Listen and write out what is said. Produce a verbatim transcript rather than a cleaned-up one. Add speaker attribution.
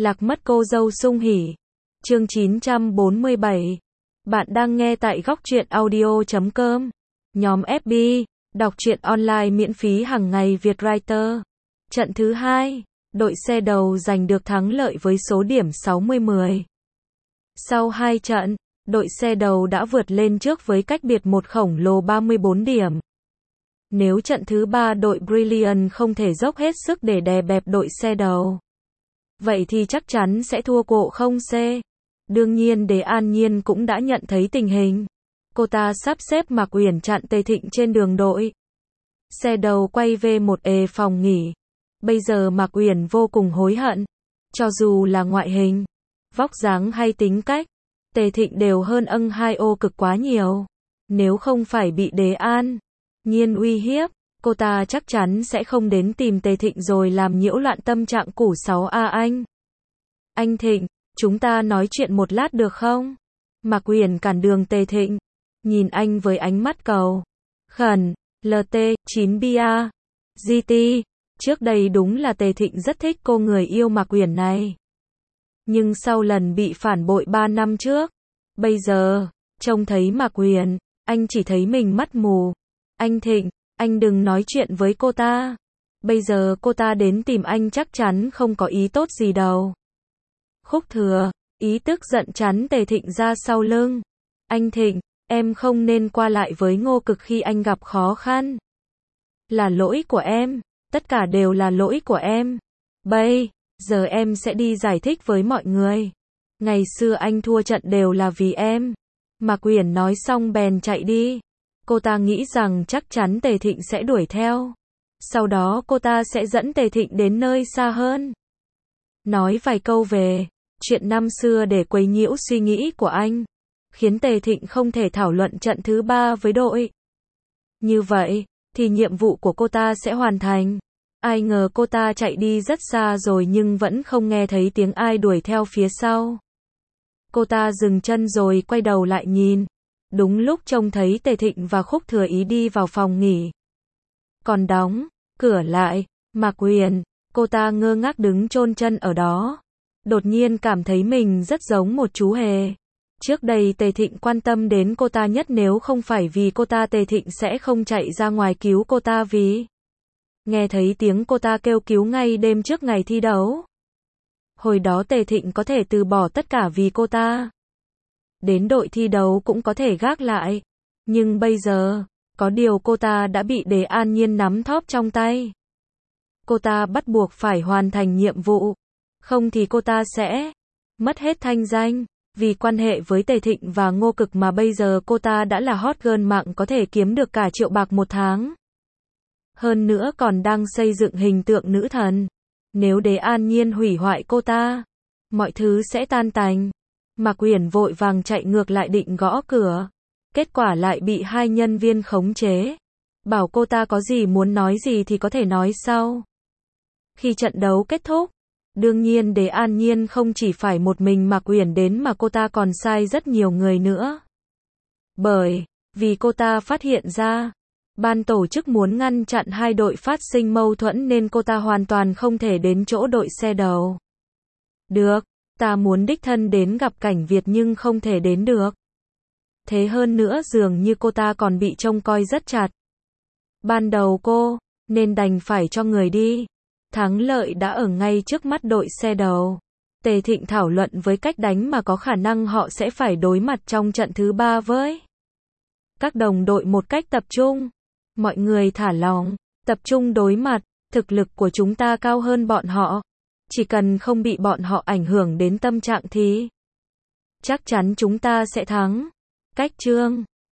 Speaker 1: Lạc mất cô dâu sung hỉ. Chương chín trăm bốn mươi bảy. Bạn đang nghe tại góc truyện audio chấm com. Nhóm ép bê, đọc truyện online miễn phí hàng ngày Việt Writer. Trận thứ hai, đội xe đầu giành được thắng lợi với số điểm sáu mươi mười. Sau hai trận, đội xe đầu đã vượt lên trước với cách biệt một khổng lồ ba mươi bốn điểm. Nếu trận thứ ba đội Brilliant không thể dốc hết sức để đè bẹp đội xe đầu, vậy thì chắc chắn sẽ thua cuộc không C. Đương nhiên Đế An Nhiên cũng đã nhận thấy tình hình. Cô ta sắp xếp Mạc Uyển chặn Tề Thịnh trên đường đội. Xe đầu quay về một e phòng nghỉ. Bây giờ Mạc Uyển vô cùng hối hận. Cho dù là ngoại hình, vóc dáng hay tính cách, Tề Thịnh đều hơn ân hai ô cực quá nhiều. Nếu không phải bị Đế An Nhiên uy hiếp, cô ta chắc chắn sẽ không đến tìm Tề Thịnh rồi làm nhiễu loạn tâm trạng củ sáu A anh. Anh Thịnh, chúng ta nói chuyện một lát được không? Mạc Uyển cản đường Tề Thịnh, nhìn anh với ánh mắt cầu khẩn. lờ tê chín bê a giê tê, trước đây đúng là Tề Thịnh rất thích cô người yêu Mạc Uyển này. Nhưng sau lần bị phản bội ba năm trước, bây giờ, trông thấy Mạc Uyển, anh chỉ thấy mình mắt mù. Anh Thịnh, anh đừng nói chuyện với cô ta. Bây giờ cô ta đến tìm anh chắc chắn không có ý tốt gì đâu. Khúc Thừa, ý tức giận chắn Tề Thịnh ra sau lưng. Anh Thịnh, em không nên qua lại với Ngô Cực khi anh gặp khó khăn. Là lỗi của em, tất cả đều là lỗi của em. Bây giờ em sẽ đi giải thích với mọi người. Ngày xưa anh thua trận đều là vì em. Mạc Uyển nói xong bèn chạy đi. Cô ta nghĩ rằng chắc chắn Tề Thịnh sẽ đuổi theo. Sau đó cô ta sẽ dẫn Tề Thịnh đến nơi xa hơn. Nói vài câu về chuyện năm xưa để quấy nhiễu suy nghĩ của anh, khiến Tề Thịnh không thể thảo luận trận thứ ba với đội. Như vậy, thì nhiệm vụ của cô ta sẽ hoàn thành. Ai ngờ cô ta chạy đi rất xa rồi nhưng vẫn không nghe thấy tiếng ai đuổi theo phía sau. Cô ta dừng chân rồi quay đầu lại nhìn. Đúng lúc trông thấy Tề Thịnh và Khúc Thừa ý đi vào phòng nghỉ. Còn đóng cửa lại, Mạc Uyển, cô ta ngơ ngác đứng chôn chân ở đó. Đột nhiên cảm thấy mình rất giống một chú hề. Trước đây Tề Thịnh quan tâm đến cô ta nhất, nếu không phải vì cô ta Tề Thịnh sẽ không chạy ra ngoài cứu cô ta vì nghe thấy tiếng cô ta kêu cứu ngay đêm trước ngày thi đấu. Hồi đó Tề Thịnh có thể từ bỏ tất cả vì cô ta. Đến đội thi đấu cũng có thể gác lại. Nhưng bây giờ, có điều cô ta đã bị Đế An Nhiên nắm thóp trong tay. Cô ta bắt buộc phải hoàn thành nhiệm vụ. Không thì cô ta sẽ mất hết thanh danh. Vì quan hệ với Tề Thịnh và Ngô Cực mà bây giờ cô ta đã là hot girl mạng, có thể kiếm được cả triệu bạc một tháng. Hơn nữa còn đang xây dựng hình tượng nữ thần. Nếu Đế An Nhiên hủy hoại cô ta, mọi thứ sẽ tan tành. Mạc Uyển vội vàng chạy ngược lại định gõ cửa. Kết quả lại bị hai nhân viên khống chế. Bảo cô ta có gì muốn nói gì thì có thể nói sau. Khi trận đấu kết thúc, đương nhiên Đế An Nhiên không chỉ phải một mình Mạc Uyển đến mà cô ta còn sai rất nhiều người nữa. Bởi vì cô ta phát hiện ra, ban tổ chức muốn ngăn chặn hai đội phát sinh mâu thuẫn nên cô ta hoàn toàn không thể đến chỗ đội xe đầu. Được, ta muốn đích thân đến gặp Cảnh Việt nhưng không thể đến được. Thế hơn nữa dường như cô ta còn bị trông coi rất chặt. Ban đầu cô nên đành phải cho người đi. Thắng lợi đã ở ngay trước mắt đội xe đầu. Tề Thịnh thảo luận với cách đánh mà có khả năng họ sẽ phải đối mặt trong trận thứ ba với các đồng đội một cách tập trung. Mọi người thả lỏng, tập trung đối mặt, thực lực của chúng ta cao hơn bọn họ. Chỉ cần không bị bọn họ ảnh hưởng đến tâm trạng thì chắc chắn chúng ta sẽ thắng. Cách chương